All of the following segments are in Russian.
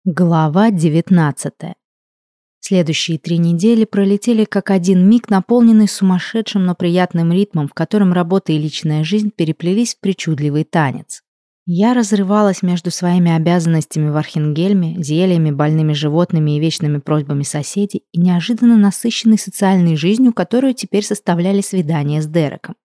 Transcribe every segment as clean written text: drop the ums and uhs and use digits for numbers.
Глава 19. Следующие 3 недели пролетели как один миг, наполненный сумасшедшим, но приятным ритмом, в котором работа и личная жизнь переплелись в причудливый танец. Я разрывалась между своими обязанностями в Архангельме, зельями, больными животными и вечными просьбами соседей и неожиданно насыщенной социальной жизнью, которую теперь составляли свидания с Дереком.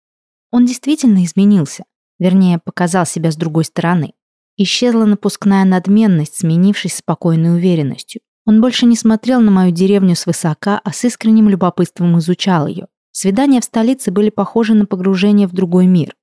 Он действительно изменился, вернее, показал себя с другой стороны. Исчезла напускная надменность, сменившись спокойной уверенностью. Он больше не смотрел на мою деревню свысока, а с искренним любопытством изучал ее. Свидания в столице были похожи на погружение в другой мир.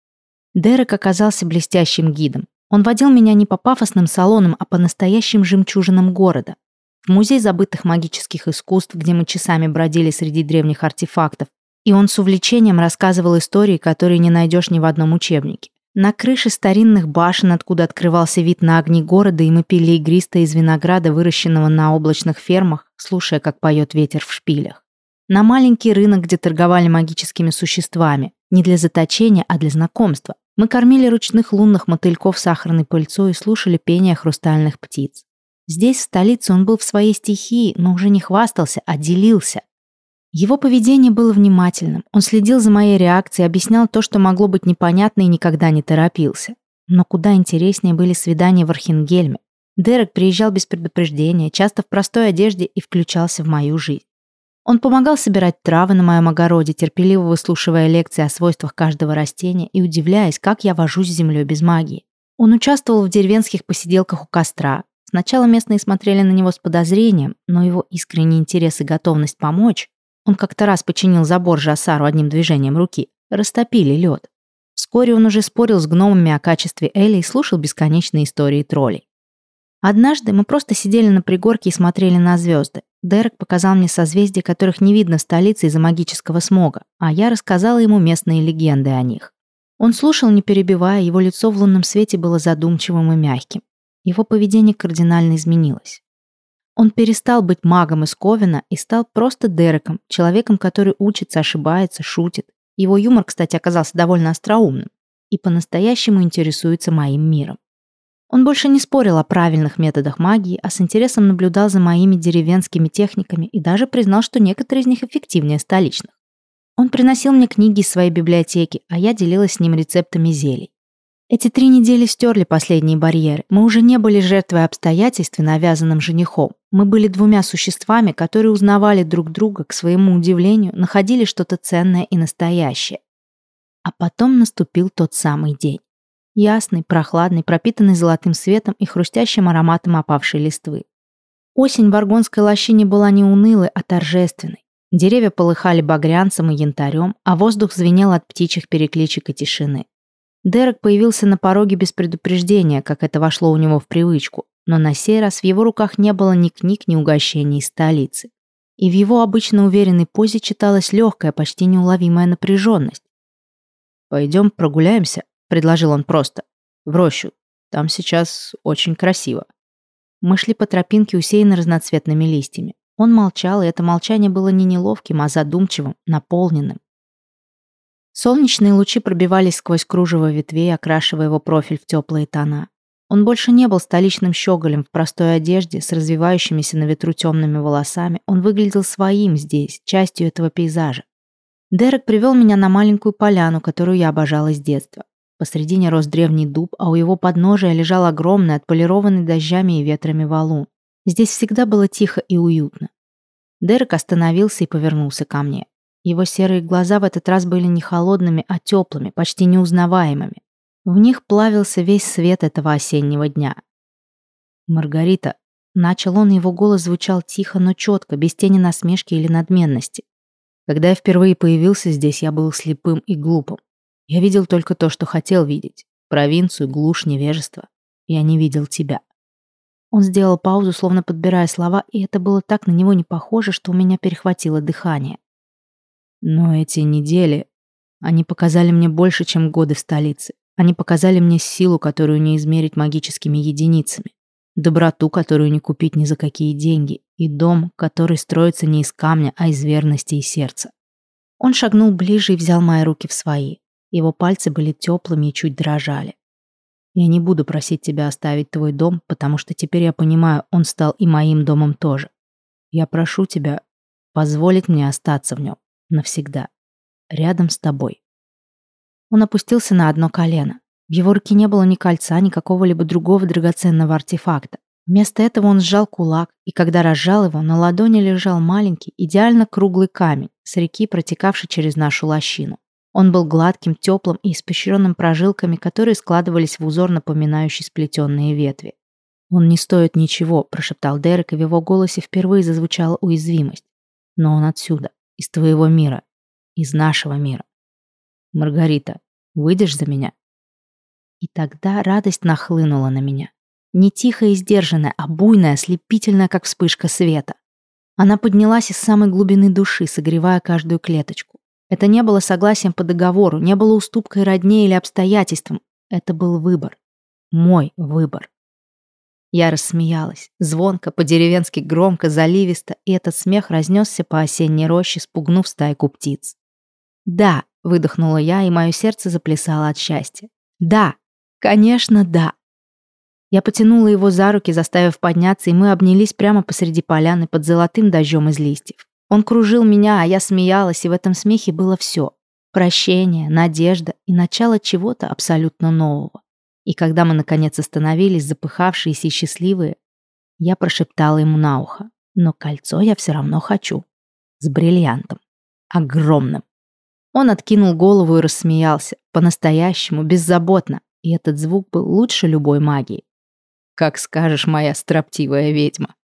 Дерек оказался блестящим гидом. Он водил меня не по пафосным салонам, а по настоящим жемчужинам города. В музей забытых магических искусств, где мы часами бродили среди древних артефактов, и он с увлечением рассказывал истории, которые не найдешь ни в одном учебнике. На крыше старинных башен, откуда открывался вид на огни города, и мы пили игристое из винограда, выращенного на облачных фермах, слушая, как поет ветер в шпилях. На маленький рынок, где торговали магическими существами, не для заточения, а для знакомства. Мы кормили ручных лунных мотыльков сахарной пыльцой и слушали пение хрустальных птиц. Здесь, в столице, он был в своей стихии, но уже не хвастался, а делился. Его поведение было внимательным. Он следил за моей реакцией, объяснял то, что могло быть непонятно, и никогда не торопился. Но куда интереснее были свидания в Архангельме. Дерек приезжал без предупреждения, часто в простой одежде, и включался в мою жизнь. Он помогал собирать травы на моем огороде, терпеливо выслушивая лекции о свойствах каждого растения и удивляясь, как я вожусь с землей без магии. Он участвовал в деревенских посиделках у костра. Сначала местные смотрели на него с подозрением, но его искренний интерес и готовность помочь — он как-то раз починил забор Жасару одним движением руки. Растопили лед. Вскоре он уже спорил с гномами о качестве Эли и слушал бесконечные истории троллей. Однажды мы просто сидели на пригорке и смотрели на звезды. Дерек показал мне созвездия, которых не видно в столице из-за магического смога, а я рассказала ему местные легенды о них. Он слушал, не перебивая, его лицо в лунном свете было задумчивым и мягким. Его поведение кардинально изменилось. Он перестал быть магом из Ковена и стал просто Дереком, человеком, который учится, ошибается, шутит. Его юмор, кстати, оказался довольно остроумным и по-настоящему интересуется моим миром. Он больше не спорил о правильных методах магии, а с интересом наблюдал за моими деревенскими техниками и даже признал, что некоторые из них эффективнее столичных. Он приносил мне книги из своей библиотеки, а я делилась с ним рецептами зелий. Эти 3 недели стерли последние барьеры. Мы уже не были жертвой обстоятельств, навязанным женихом. Мы были 2 существами, которые узнавали друг друга, к своему удивлению, находили что-то ценное и настоящее. А потом наступил тот самый день. Ясный, прохладный, пропитанный золотым светом и хрустящим ароматом опавшей листвы. Осень в Аргонской лощине была не унылой, а торжественной. Деревья полыхали багрянцем и янтарем, а воздух звенел от птичьих перекличек и тишины. Дерек появился на пороге без предупреждения, как это вошло у него в привычку, но на сей раз в его руках не было ни книг, ни угощений из столицы. И в его обычно уверенной позе читалась легкая, почти неуловимая напряженность. «Пойдем прогуляемся», — предложил он просто. «В рощу. Там сейчас очень красиво». Мы шли по тропинке, усеянной разноцветными листьями. Он молчал, и это молчание было не неловким, а задумчивым, наполненным. Солнечные лучи пробивались сквозь кружево ветвей, окрашивая его профиль в теплые тона. Он больше не был столичным щеголем в простой одежде с развивающимися на ветру темными волосами. Он выглядел своим здесь, частью этого пейзажа. Дерек привел меня на маленькую поляну, которую я обожала с детства. Посредине рос древний дуб, а у его подножия лежал огромный, отполированный дождями и ветрами валун. Здесь всегда было тихо и уютно. Дерек остановился и повернулся ко мне. Его серые глаза в этот раз были не холодными, а теплыми, почти неузнаваемыми. В них плавился весь свет этого осеннего дня. «Маргарита», — начал он, и его голос звучал тихо, но четко, без тени насмешки или надменности. «Когда я впервые появился здесь, я был слепым и глупым. Я видел только то, что хотел видеть. Провинцию, глушь, невежество. Я не видел тебя». Он сделал паузу, словно подбирая слова, и это было так на него не похоже, что у меня перехватило дыхание. Но эти недели, они показали мне больше, чем годы в столице. Они показали мне силу, которую не измерить магическими единицами, доброту, которую не купить ни за какие деньги, и дом, который строится не из камня, а из верности и сердца. Он шагнул ближе и взял мои руки в свои. Его пальцы были теплыми и чуть дрожали. Я не буду просить тебя оставить твой дом, потому что теперь я понимаю, он стал и моим домом тоже. Я прошу тебя позволить мне остаться в нем навсегда, рядом с тобой». Он опустился на одно колено. В его руке не было ни кольца, ни какого-либо другого драгоценного артефакта. Вместо этого он сжал кулак, и когда разжал его, на ладони лежал маленький, идеально круглый камень с реки, протекавший через нашу лощину. Он был гладким, теплым и испещренным прожилками, которые складывались в узор, напоминающий сплетенные ветви. «Он не стоит ничего», — прошептал Дерек, и в его голосе впервые зазвучала уязвимость. «Но он отсюда, из твоего мира, из нашего мира. Маргарита, выйдешь за меня?» И тогда радость нахлынула на меня. Не тихая и сдержанная, а буйная, ослепительная, как вспышка света. Она поднялась из самой глубины души, согревая каждую клеточку. Это не было согласием по договору, не было уступкой родне или обстоятельствам. Это был выбор. Мой выбор. Я рассмеялась, звонко, по-деревенски громко, заливисто, и этот смех разнесся по осенней роще, спугнув стайку птиц. «Да», — выдохнула я, и мое сердце заплясало от счастья. «Да, конечно, да». Я потянула его за руки, заставив подняться, и мы обнялись прямо посреди поляны под золотым дождем из листьев. Он кружил меня, а я смеялась, и в этом смехе было все. Прощение, надежда и начало чего-то абсолютно нового. И когда мы наконец остановились, запыхавшиеся и счастливые, я прошептала ему на ухо: «Но кольцо я все равно хочу. С бриллиантом. Огромным». Он откинул голову и рассмеялся. По-настоящему, беззаботно. И этот звук был лучше любой магии. «Как скажешь, моя строптивая ведьма».